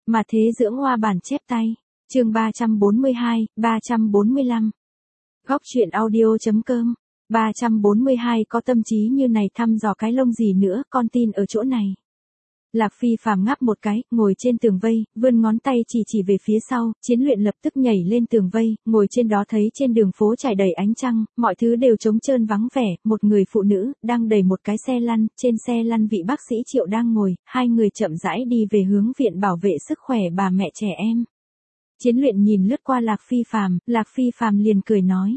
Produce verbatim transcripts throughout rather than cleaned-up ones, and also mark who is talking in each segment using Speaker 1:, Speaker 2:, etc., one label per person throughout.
Speaker 1: Mà thế dưỡng hoa bản chép tay. Chương ba trăm bốn mươi hai, ba trăm bốn mươi lăm. Góc truyện audio.com. ba trăm bốn mươi hai có tâm trí như này thăm dò cái lông gì nữa, con tin ở chỗ này. Lạc Phi phàm ngáp một cái, ngồi trên tường vây, vươn ngón tay chỉ chỉ về phía sau, Chiến Luyện lập tức nhảy lên tường vây, ngồi trên đó thấy trên đường phố trải đầy ánh trăng, mọi thứ đều trống trơn vắng vẻ, một người phụ nữ, đang đẩy một cái xe lăn, trên xe lăn vị bác sĩ Triệu đang ngồi, hai người chậm rãi đi về hướng viện bảo vệ sức khỏe bà mẹ trẻ em. Chiến Luyện nhìn lướt qua Lạc Phi phàm, Lạc Phi phàm liền cười nói.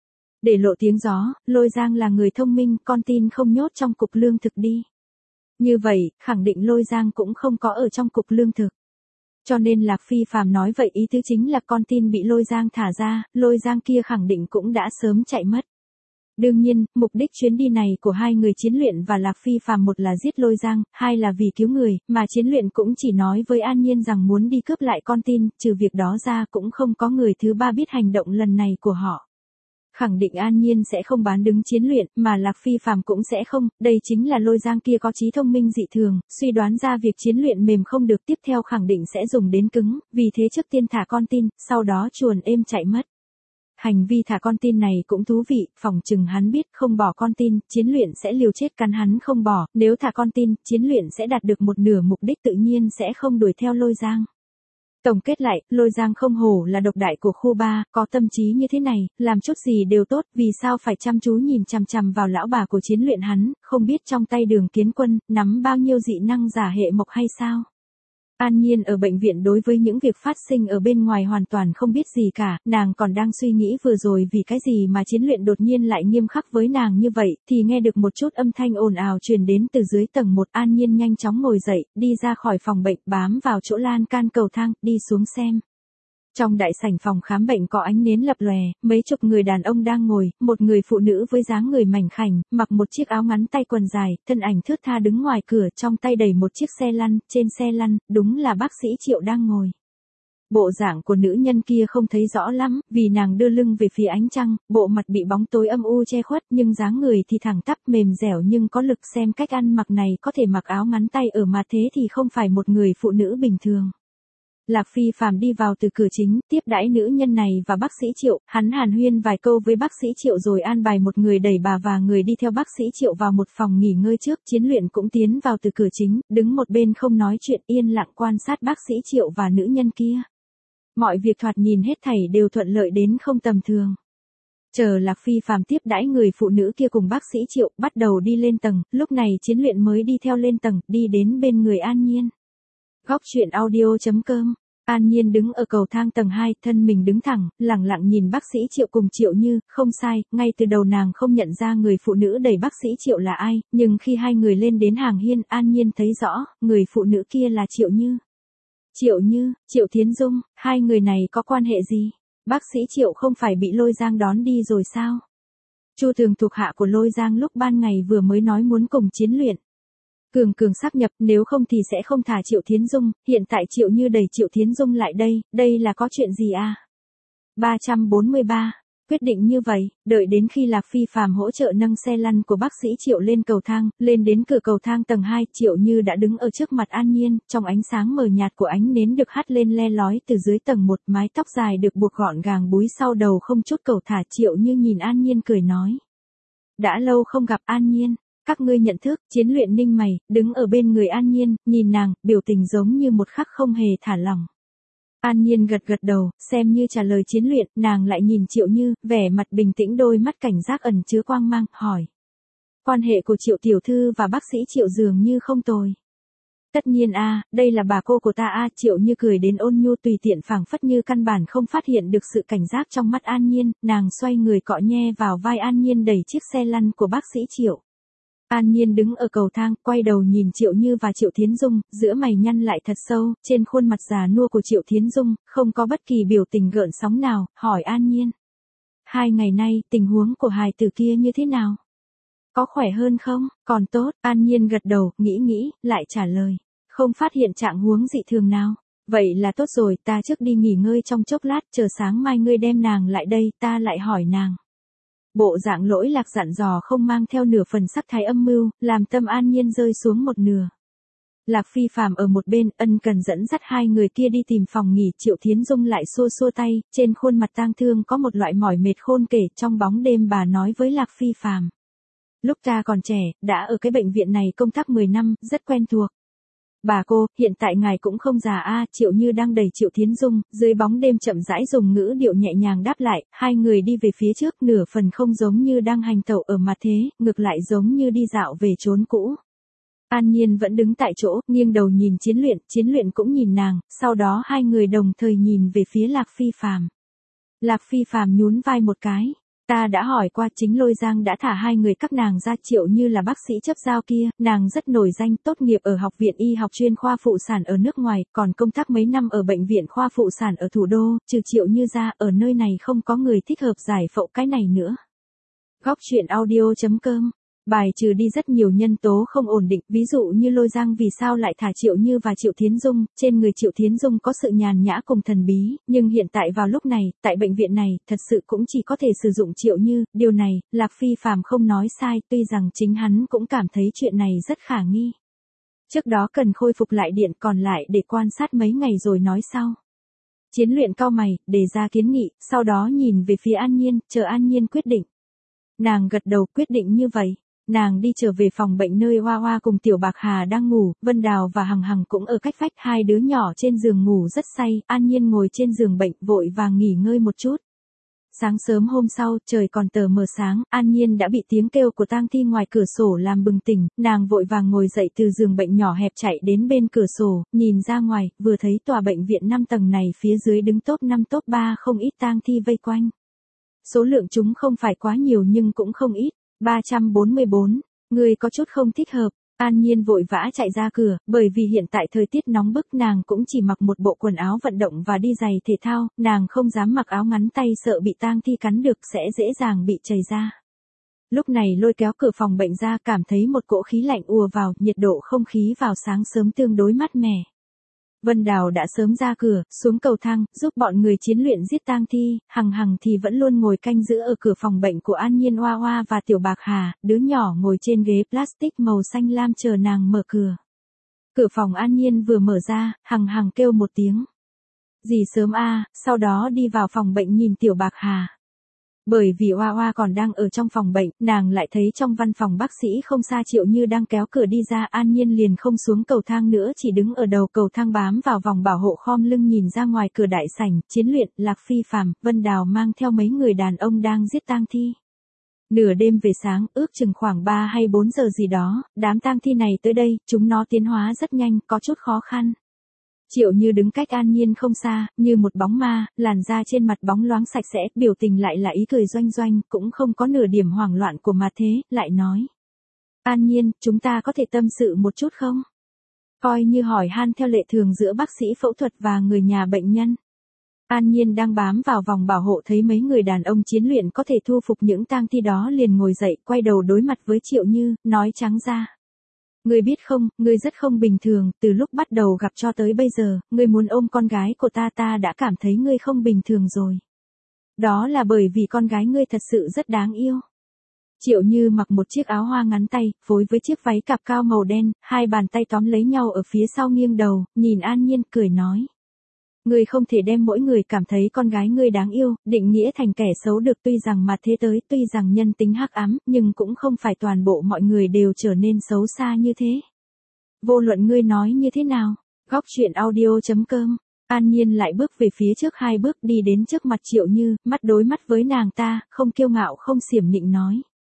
Speaker 1: Để lộ tiếng gió, Lôi Giang là người thông minh, con tin không nhốt trong cục lương thực đi. Như vậy, khẳng định Lôi Giang cũng không có ở trong cục lương thực. Cho nên Lạc Phi phàm nói vậy ý tứ chính là con tin bị Lôi Giang thả ra, Lôi Giang kia khẳng định cũng đã sớm chạy mất. Đương nhiên, mục đích chuyến đi này của hai người Chiến Luyện và Lạc Phi phàm một là giết Lôi Giang, hai là vì cứu người, mà Chiến Luyện cũng chỉ nói với An Nhiên rằng muốn đi cướp lại con tin, trừ việc đó ra cũng không có người thứ ba biết hành động lần này của họ. Khẳng định An Nhiên sẽ không bán đứng Chiến Luyện, mà Lạc Phi phàm cũng sẽ không, đây chính là Lôi Giang kia có trí thông minh dị thường, suy đoán ra việc Chiến Luyện mềm không được tiếp theo khẳng định sẽ dùng đến cứng, vì thế trước tiên thả con tin, sau đó chuồn êm chạy mất. Hành vi thả con tin này cũng thú vị, phỏng chừng hắn biết không bỏ con tin, Chiến Luyện sẽ liều chết cắn hắn không bỏ, nếu thả con tin, Chiến Luyện sẽ đạt được một nửa mục đích tự nhiên sẽ không đuổi theo Lôi Giang. Tổng kết lại, Lôi Giang không hổ là độc đại của khu ba, có tâm trí như thế này, làm chút gì đều tốt, vì sao phải chăm chú nhìn chằm chằm vào lão bà của Chiến Luyện hắn, không biết trong tay Đường Kiến Quân, nắm bao nhiêu dị năng giả hệ mộc hay sao? An Nhiên ở bệnh viện đối với những việc phát sinh ở bên ngoài hoàn toàn không biết gì cả, nàng còn đang suy nghĩ vừa rồi vì cái gì mà Chiến Luyện đột nhiên lại nghiêm khắc với nàng như vậy, thì nghe được một chút âm thanh ồn ào truyền đến từ dưới tầng một. An Nhiên nhanh chóng ngồi dậy, đi ra khỏi phòng bệnh, bám vào chỗ lan can cầu thang, đi xuống xem. Trong đại sảnh phòng khám bệnh có ánh nến lập lòe, mấy chục người đàn ông đang ngồi, một người phụ nữ với dáng người mảnh khảnh, mặc một chiếc áo ngắn tay quần dài, thân ảnh thướt tha đứng ngoài cửa, trong tay đẩy một chiếc xe lăn, trên xe lăn, đúng là bác sĩ Triệu đang ngồi. Bộ dạng của nữ nhân kia không thấy rõ lắm, vì nàng đưa lưng về phía ánh trăng, bộ mặt bị bóng tối âm u che khuất, nhưng dáng người thì thẳng tắp mềm dẻo nhưng có lực, xem cách ăn mặc này có thể mặc áo ngắn tay ở mà thế thì không phải một người phụ nữ bình thường. Lạc Phi phàm đi vào từ cửa chính, tiếp đãi nữ nhân này và bác sĩ Triệu, hắn hàn huyên vài câu với bác sĩ Triệu rồi an bài một người đẩy bà và người đi theo bác sĩ Triệu vào một phòng nghỉ ngơi trước. Chiến Luyện cũng tiến vào từ cửa chính, đứng một bên không nói chuyện, yên lặng quan sát bác sĩ Triệu và nữ nhân kia. Mọi việc thoạt nhìn hết thảy đều thuận lợi đến không tầm thường. Chờ Lạc Phi phàm tiếp đãi người phụ nữ kia cùng bác sĩ Triệu, bắt đầu đi lên tầng, lúc này Chiến Luyện mới đi theo lên tầng, đi đến bên người An Nhiên. Góc truyện audio.com. An Nhiên đứng ở cầu thang tầng hai, thân mình đứng thẳng, lẳng lặng nhìn bác sĩ Triệu cùng Triệu Như, không sai, ngay từ đầu nàng không nhận ra người phụ nữ đẩy bác sĩ Triệu là ai, nhưng khi hai người lên đến hàng hiên, An Nhiên thấy rõ, người phụ nữ kia là Triệu Như. Triệu Như, Triệu Thiến Dung, hai người này có quan hệ gì? Bác sĩ Triệu không phải bị Lôi Giang đón đi rồi sao? Chu Thường thuộc hạ của Lôi Giang lúc ban ngày vừa mới nói muốn cùng Chiến Luyện Cường cường sáp nhập, nếu không thì sẽ không thả Triệu Thiến Dung, hiện tại Triệu Như đẩy Triệu Thiến Dung lại đây, đây là có chuyện gì à? ba trăm bốn mươi ba. Quyết định như vậy, đợi đến khi Lạc Phi phàm hỗ trợ nâng xe lăn của bác sĩ Triệu lên cầu thang, lên đến cửa cầu thang tầng hai, Triệu Như đã đứng ở trước mặt An Nhiên, trong ánh sáng mờ nhạt của ánh nến được hắt lên le lói từ dưới tầng một, mái tóc dài được buộc gọn gàng búi sau đầu không chút cầu thả. Triệu Như nhìn An Nhiên cười nói. Đã lâu không gặp An Nhiên. Các ngươi nhận thức. Chiến Luyện ninh mày, đứng ở bên người An Nhiên, nhìn nàng, biểu tình giống như một khắc không hề thả lỏng. An Nhiên gật gật đầu, xem như trả lời Chiến Luyện, nàng lại nhìn Triệu Như, vẻ mặt bình tĩnh, đôi mắt cảnh giác ẩn chứa quang mang, hỏi. Quan hệ của Triệu tiểu thư và bác sĩ Triệu dường như không tồi. Tất nhiên a, đây là bà cô của ta a, Triệu Như cười đến ôn nhu tùy tiện phảng phất như căn bản không phát hiện được sự cảnh giác trong mắt An Nhiên, nàng xoay người cọ nhe vào vai An Nhiên đẩy chiếc xe lăn của bác sĩ Triệu. An Nhiên đứng ở cầu thang, quay đầu nhìn Triệu Như và Triệu Thiến Dung, giữa mày nhăn lại thật sâu, trên khuôn mặt già nua của Triệu Thiến Dung, không có bất kỳ biểu tình gợn sóng nào, hỏi An Nhiên. Hai ngày nay, tình huống của hài tử kia như thế nào? Có khỏe hơn không? Còn tốt, An Nhiên gật đầu, nghĩ nghĩ, lại trả lời. Không phát hiện trạng huống dị thường nào. Vậy là tốt rồi, ta trước đi nghỉ ngơi trong chốc lát, chờ sáng mai ngươi đem nàng lại đây, ta lại hỏi nàng. Bộ dạng lỗi lạc dặn dò không mang theo nửa phần sắc thái âm mưu, làm tâm An Nhiên rơi xuống một nửa. Lạc Phi Phàm ở một bên, ân cần dẫn dắt hai người kia đi tìm phòng nghỉ. Triệu Thiến Dung lại xua xua tay, trên khuôn mặt tang thương có một loại mỏi mệt khôn kể. Trong bóng đêm bà nói với Lạc Phi Phàm, lúc ta còn trẻ, đã ở cái bệnh viện này công tác mười năm, rất quen thuộc. Bà cô, hiện tại ngài cũng không già a. Triệu Như đang đẩy Triệu Thiến Dung, dưới bóng đêm chậm rãi dùng ngữ điệu nhẹ nhàng đáp lại. Hai người đi về phía trước, nửa phần không giống như đang hành tẩu ở mặt thế, ngược lại giống như đi dạo về chốn cũ. An Nhiên vẫn đứng tại chỗ, nghiêng đầu nhìn Chiến Luyện, Chiến Luyện cũng nhìn nàng, sau đó hai người đồng thời nhìn về phía Lạc Phi Phàm. Lạc Phi Phàm nhún vai một cái. Ta đã hỏi qua, chính Lôi Giang đã thả hai người các nàng ra. Triệu Như là bác sĩ chấp giao kia, nàng rất nổi danh, tốt nghiệp ở học viện y học chuyên khoa phụ sản ở nước ngoài, còn công tác mấy năm ở bệnh viện khoa phụ sản ở thủ đô. Trừ Triệu Như ra, ở nơi này không có người thích hợp giải phẫu cái này nữa. Góc truyện audio chấm com. Bài trừ đi rất nhiều nhân tố không ổn định, ví dụ như Lôi Giang vì sao lại thả Triệu Như và Triệu Thiến Dung. Trên người Triệu Thiến Dung có sự nhàn nhã cùng thần bí, nhưng hiện tại vào lúc này, tại bệnh viện này, thật sự cũng chỉ có thể sử dụng Triệu Như. Điều này, Lạc Phi Phàm không nói sai, tuy rằng chính hắn cũng cảm thấy chuyện này rất khả nghi. Trước đó cần khôi phục lại điện, còn lại để quan sát mấy ngày rồi nói sau. Chiến Luyện cau mày, đề ra kiến nghị, sau đó nhìn về phía An Nhiên, chờ An Nhiên quyết định. Nàng gật đầu, quyết định như vậy. Nàng đi trở về phòng bệnh nơi Hoa Hoa cùng Tiểu Bạc Hà đang ngủ, Vân Đào và Hằng Hằng cũng ở cách vách, hai đứa nhỏ trên giường ngủ rất say. An Nhiên ngồi trên giường bệnh vội vàng nghỉ ngơi một chút. Sáng sớm hôm sau, trời còn tờ mờ sáng, An Nhiên đã bị tiếng kêu của tang thi ngoài cửa sổ làm bừng tỉnh, nàng vội vàng ngồi dậy từ giường bệnh nhỏ hẹp chạy đến bên cửa sổ, nhìn ra ngoài, vừa thấy tòa bệnh viện năm tầng này phía dưới đứng top năm top ba không ít tang thi vây quanh. Số lượng chúng không phải quá nhiều nhưng cũng không ít. ba trăm bốn mươi bốn, người có chút không thích hợp. An Nhiên vội vã chạy ra cửa, bởi vì hiện tại thời tiết nóng bức, nàng cũng chỉ mặc một bộ quần áo vận động và đi giày thể thao, nàng không dám mặc áo ngắn tay sợ bị tang thi cắn được sẽ dễ dàng bị chảy ra. Lúc này lôi kéo cửa phòng bệnh ra, cảm thấy một cỗ khí lạnh ùa vào, nhiệt độ không khí vào sáng sớm tương đối mát mẻ. Vân Đào đã sớm ra cửa, xuống cầu thang, giúp bọn người Chiến Luyện giết tang thi. Hằng Hằng thì vẫn luôn ngồi canh giữ ở cửa phòng bệnh của An Nhiên, Hoa Hoa và Tiểu Bạc Hà, đứa nhỏ ngồi trên ghế plastic màu xanh lam chờ nàng mở cửa. Cửa phòng An Nhiên vừa mở ra, Hằng Hằng kêu một tiếng. Dì sớm a, sau đó đi vào phòng bệnh nhìn Tiểu Bạc Hà. Bởi vì Hoa Hoa còn đang ở trong phòng bệnh, nàng lại thấy trong văn phòng bác sĩ không xa Triệu Như đang kéo cửa đi ra. An Nhiên liền không xuống cầu thang nữa, chỉ đứng ở đầu cầu thang bám vào vòng bảo hộ khom lưng nhìn ra ngoài cửa đại sảnh. Chiến Luyện, Lạc Phi Phàm, Vân Đào mang theo mấy người đàn ông đang giết tang thi. Nửa đêm về sáng, ước chừng khoảng ba hay bốn giờ gì đó, đám tang thi này tới đây, chúng nó tiến hóa rất nhanh, có chút khó khăn. Triệu Như đứng cách An Nhiên không xa, như một bóng ma, làn da trên mặt bóng loáng sạch sẽ, biểu tình lại là ý cười doanh doanh, cũng không có nửa điểm hoảng loạn của mặt thế, lại nói. An Nhiên, chúng ta có thể tâm sự một chút không? Coi như hỏi han theo lệ thường giữa bác sĩ phẫu thuật và người nhà bệnh nhân. An Nhiên đang bám vào vòng bảo hộ thấy mấy người đàn ông Chiến Luyện có thể thu phục những tang thi đó liền ngồi dậy, quay đầu đối mặt với Triệu Như, nói trắng ra. Ngươi biết không, ngươi rất không bình thường, từ lúc bắt đầu gặp cho tới bây giờ, ngươi muốn ôm con gái của ta ta đã cảm thấy ngươi không bình thường rồi. Đó là bởi vì con gái ngươi thật sự rất đáng yêu. Triệu Như mặc một chiếc áo hoa ngắn tay, phối với chiếc váy cạp cao màu đen, hai bàn tay tóm lấy nhau ở phía sau nghiêng đầu, nhìn An Nhiên cười nói. Ngươi không thể đem mỗi người cảm thấy con gái ngươi đáng yêu, định nghĩa thành kẻ xấu được, tuy rằng mà thế tới, tuy rằng nhân tính hắc ám, nhưng cũng không phải toàn bộ mọi người đều trở nên xấu xa như thế. Vô luận ngươi nói như thế nào? Góc truyện audio chấm com. An Nhiên lại bước về phía trước hai bước đi đến trước mặt Triệu Như, mắt đối mắt với nàng ta, không kiêu ngạo không xiểm nịnh nói.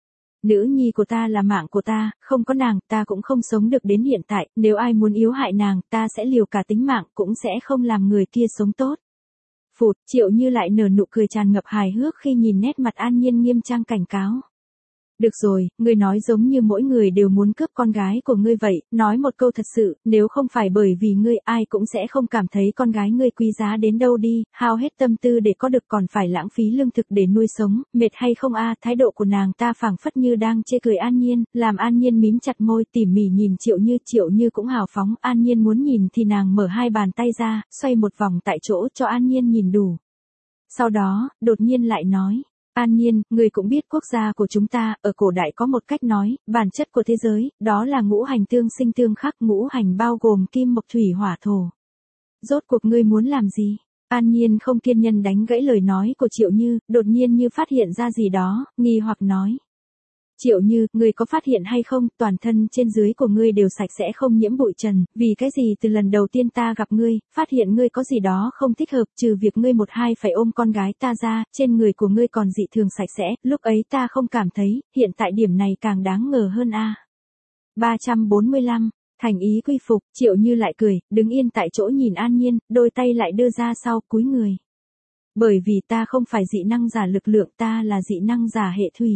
Speaker 1: Nữ nhi của ta là mạng của ta, không có nàng, ta cũng không sống được đến hiện tại, nếu ai muốn yếu hại nàng, ta sẽ liều cả tính mạng, cũng sẽ không làm người kia sống tốt. Phụt, Triệu Như lại nở nụ cười tràn ngập hài hước khi nhìn nét mặt An Nhiên nghiêm trang cảnh cáo. Được rồi, ngươi nói giống như mỗi người đều muốn cướp con gái của ngươi vậy, nói một câu thật sự, nếu không phải bởi vì ngươi, ai cũng sẽ không cảm thấy con gái ngươi quý giá đến đâu đi, hao hết tâm tư để có được còn phải lãng phí lương thực để nuôi sống, mệt hay không a? Thái độ của nàng ta phảng phất như đang chê cười An Nhiên, làm An Nhiên mím chặt môi tỉ mỉ nhìn Triệu Như, Triệu Như cũng hào phóng, An Nhiên muốn nhìn thì nàng mở hai bàn tay ra, xoay một vòng tại chỗ cho An Nhiên nhìn đủ. Sau đó, đột nhiên lại nói. An Nhiên, người cũng biết quốc gia của chúng ta, ở cổ đại có một cách nói, bản chất của thế giới, đó là ngũ hành tương sinh tương khắc, ngũ hành bao gồm kim mộc thủy hỏa thổ. Rốt cuộc ngươi muốn làm gì? An Nhiên không kiên nhẫn đánh gãy lời nói của Triệu Như, đột nhiên như phát hiện ra gì đó, nghi hoặc nói. Triệu Như, ngươi có phát hiện hay không, toàn thân trên dưới của ngươi đều sạch sẽ không nhiễm bụi trần, vì cái gì từ lần đầu tiên ta gặp ngươi, phát hiện ngươi có gì đó không thích hợp, trừ việc ngươi một hai phải ôm con gái ta ra, trên người của ngươi còn dị thường sạch sẽ, lúc ấy ta không cảm thấy, hiện tại điểm này càng đáng ngờ hơn a. À. ba trăm bốn mươi lăm, thành ý quy phục, Triệu Như lại cười, đứng yên tại chỗ nhìn An Nhiên, đôi tay lại đưa ra sau, cúi người. Bởi vì ta không phải dị năng giả lực lượng, ta là dị năng giả hệ thủy.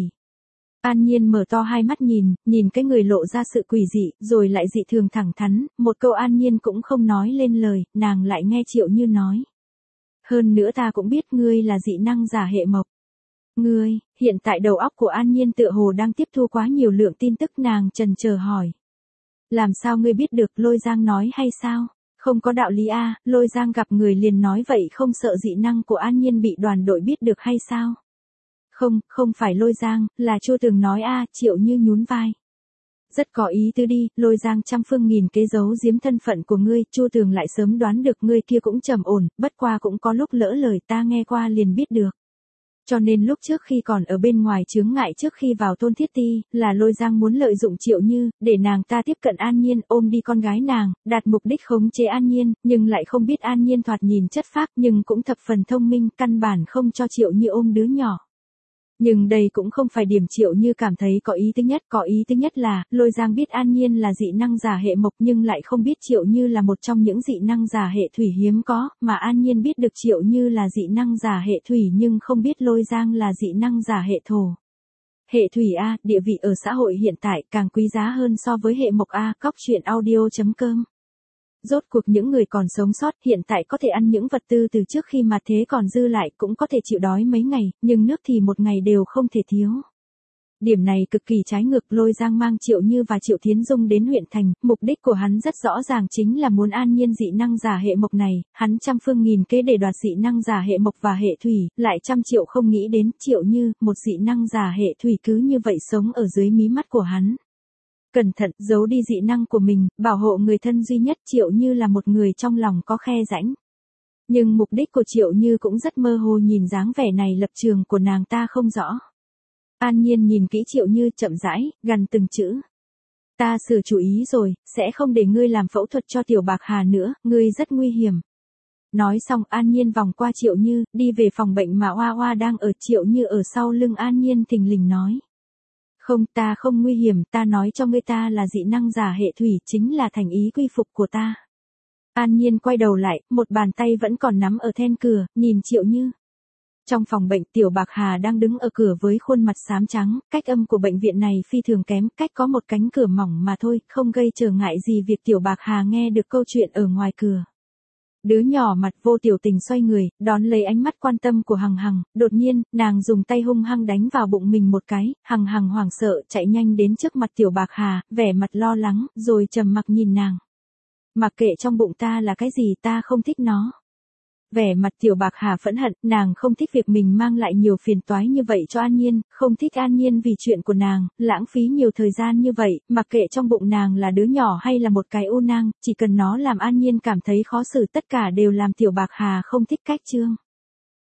Speaker 1: An Nhiên mở to hai mắt nhìn, nhìn cái người lộ ra sự quỷ dị, rồi lại dị thường thẳng thắn, một câu An Nhiên cũng không nói lên lời, nàng lại nghe Triệu Như nói. Hơn nữa ta cũng biết ngươi là dị năng giả hệ mộc. Ngươi, hiện tại đầu óc của An Nhiên tựa hồ đang tiếp thu quá nhiều lượng tin tức, nàng chần chờ hỏi. Làm sao ngươi biết được, Lôi Giang nói hay sao? Không có đạo lý a, à, Lôi Giang gặp người liền nói vậy, không sợ dị năng của An Nhiên bị đoàn đội biết được hay sao? Không, không phải Lôi Giang, là Chu Tường nói a, à, Triệu Như nhún vai. Rất có ý tứ đi, Lôi Giang trăm phương nghìn kế giấu giếm thân phận của ngươi, Chu Tường lại sớm đoán được ngươi kia cũng trầm ổn, bất qua cũng có lúc lỡ lời, ta nghe qua liền biết được. Cho nên lúc trước khi còn ở bên ngoài chướng ngại trước khi vào Tôn Thiết Ti, là Lôi Giang muốn lợi dụng Triệu Như, để nàng ta tiếp cận An Nhiên, ôm đi con gái nàng, đạt mục đích khống chế An Nhiên, nhưng lại không biết An Nhiên thoạt nhìn chất phác nhưng cũng thập phần thông minh, căn bản không cho Triệu Như ôm đứa nhỏ. Nhưng đây cũng không phải điểm Triệu Như cảm thấy có ý thứ nhất, có ý thứ nhất là, Lôi Giang biết An Nhiên là dị năng giả hệ mộc nhưng lại không biết Triệu Như là một trong những dị năng giả hệ thủy hiếm có, mà An Nhiên biết được Triệu Như là dị năng giả hệ thủy nhưng không biết Lôi Giang là dị năng giả hệ thổ. Hệ thủy A, địa vị ở xã hội hiện tại càng quý giá hơn so với hệ mộc A, cóc truyện audio chấm com. Rốt cuộc những người còn sống sót hiện tại có thể ăn những vật tư từ trước khi mà thế còn dư lại, cũng có thể chịu đói mấy ngày, nhưng nước thì một ngày đều không thể thiếu. Điểm này cực kỳ trái ngược, Lôi Giang mang Triệu Như và Triệu Thiến Dung đến huyện thành, mục đích của hắn rất rõ ràng, chính là muốn An Nhiên dị năng giả hệ mộc này, hắn trăm phương nghìn kế để đoạt dị năng giả hệ mộc và hệ thủy, lại trăm triệu không nghĩ đến Triệu Như, một dị năng giả hệ thủy cứ như vậy sống ở dưới mí mắt của hắn. Cẩn thận, giấu đi dị năng của mình, bảo hộ người thân duy nhất, Triệu Như là một người trong lòng có khe rãnh. Nhưng mục đích của Triệu Như cũng rất mơ hồ, nhìn dáng vẻ này lập trường của nàng ta không rõ. An Nhiên nhìn kỹ Triệu Như chậm rãi, gằn từng chữ. Ta sửa chủ ý rồi, sẽ không để ngươi làm phẫu thuật cho Tiểu Bạc Hà nữa, ngươi rất nguy hiểm. Nói xong An Nhiên vòng qua Triệu Như, đi về phòng bệnh mà Hoa Hoa đang ở. Triệu Như ở sau lưng An Nhiên thình lình nói. Không, ta không nguy hiểm, ta nói cho ngươi ta là dị năng giả hệ thủy, chính là thành ý quy phục của ta. An Nhiên quay đầu lại, một bàn tay vẫn còn nắm ở then cửa, nhìn Triệu Như. Trong phòng bệnh, Tiểu Bạc Hà đang đứng ở cửa với khuôn mặt xám trắng, cách âm của bệnh viện này phi thường kém, cách có một cánh cửa mỏng mà thôi, không gây trở ngại gì việc Tiểu Bạc Hà nghe được câu chuyện ở ngoài cửa. Đứa nhỏ mặt vô biểu tình xoay người, đón lấy ánh mắt quan tâm của Hằng Hằng, đột nhiên, nàng dùng tay hung hăng đánh vào bụng mình một cái, Hằng Hằng hoảng sợ chạy nhanh đến trước mặt Tiểu Bạc Hà, vẻ mặt lo lắng, rồi trầm mặc nhìn nàng. Mặc kệ trong bụng ta là cái gì, ta không thích nó. Vẻ mặt Tiểu Bạc Hà phẫn hận, nàng không thích việc mình mang lại nhiều phiền toái như vậy cho An Nhiên, không thích An Nhiên vì chuyện của nàng, lãng phí nhiều thời gian như vậy, mặc kệ trong bụng nàng là đứa nhỏ hay là một cái u nang, chỉ cần nó làm An Nhiên cảm thấy khó xử, tất cả đều làm Tiểu Bạc Hà không thích cách Trương.